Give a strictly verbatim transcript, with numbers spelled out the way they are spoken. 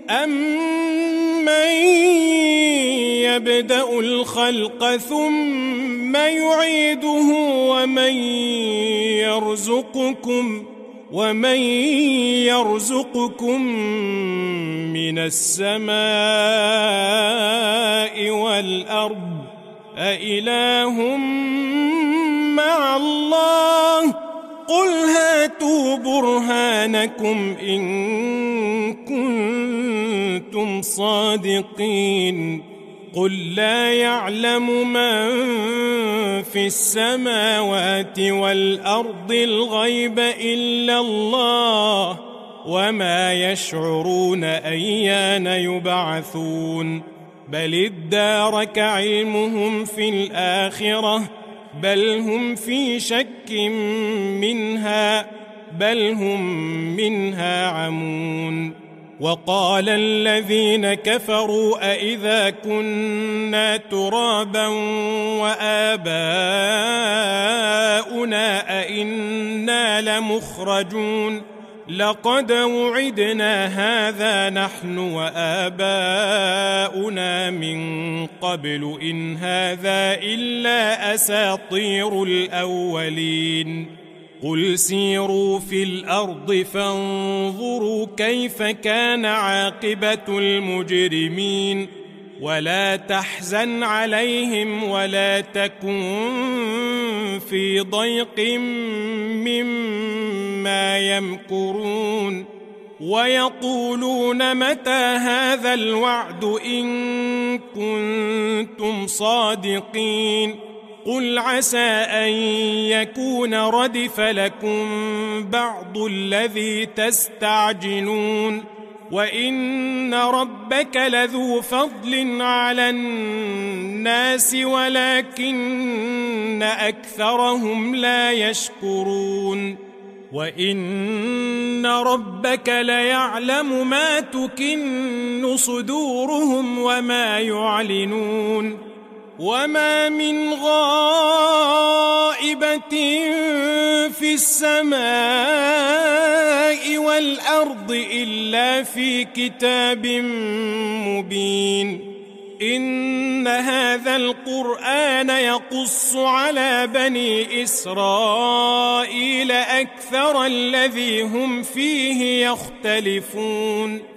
أَمَّن يَبْدَأُ الْخَلْقَ ثُمَّ يُعِيدُهُ وَمَن يَرْزُقُكُم وَمَن يَرْزُقُكُم مِّنَ السَّمَاءِ وَالْأَرْضِ أَإِلَٰهٌ مَّعَ اللَّهِ ۚ قُلْ هَاتُوا بُرْهَانَكُمْ إِن كُنتُمْ صَادِقِينَ قُل لَّا يَعْلَمُ مَن فِي السَّمَاوَاتِ وَالْأَرْضِ الْغَيْبَ إِلَّا اللَّهُ وَمَا يَشْعُرُونَ أَيَّانَ يُبْعَثُونَ بَلِ ادَّارَكَ عِلْمُهُمْ فِي الْآخِرَةِ بَلْ هُمْ فِي شَكٍّ مِّنْهَا بَلْ هُمْ مِنْهَا عَمُونَ وَقَالَ الَّذِينَ كَفَرُوا أَإِذَا كُنَّا تُرَابًا وَآبَاؤُنَا أَإِنَّا لَمُخْرَجُونَ لَقَدْ وُعِدْنَا هَذَا نَحْنُ وَآبَاؤُنَا مِنْ قَبْلُ إِنْ هَذَا إِلَّا أَسَاطِيرُ الْأَوَّلِينَ قُلْ سِيرُوا فِي الْأَرْضِ فَانظُرُوا كَيْفَ كَانَ عَاقِبَةُ الْمُجْرِمِينَ وَلَا تَحْزَنْ عَلَيْهِمْ وَلَا تَكُنْ فِي ضَيْقٍ مِّمَّا يَمْكُرُونَ وَيَقُولُونَ مَتَى هَذَا الْوَعْدُ إِن كُنتُمْ صَادِقِينَ قُلْ عَسَىٰ أَن يَكُونَ رَدِفَ لَكُم بَعْضُ الَّذِي تَسْتَعْجِلُونَ وَإِنَّ رَبَّكَ لَذُو فَضْلٍ عَلَى النَّاسِ وَلَكِنَّ أَكْثَرَهُمْ لَا يَشْكُرُونَ وَإِنَّ رَبَّكَ لَيَعْلَمُ مَا تُكِنُّ صُدُورُهُمْ وَمَا يُعْلِنُونَ وَمَا مِنْ غَائِبَةٍ فِي السَّمَاءِ وَالْأَرْضِ إِلَّا فِي كِتَابٍ مُبِينٍ إِنَّ هَذَا الْقُرْآنَ يَقُصُّ عَلَى بَنِي إِسْرَائِيلَ أَكْثَرَ الَّذِي هُمْ فِيهِ يَخْتَلِفُونَ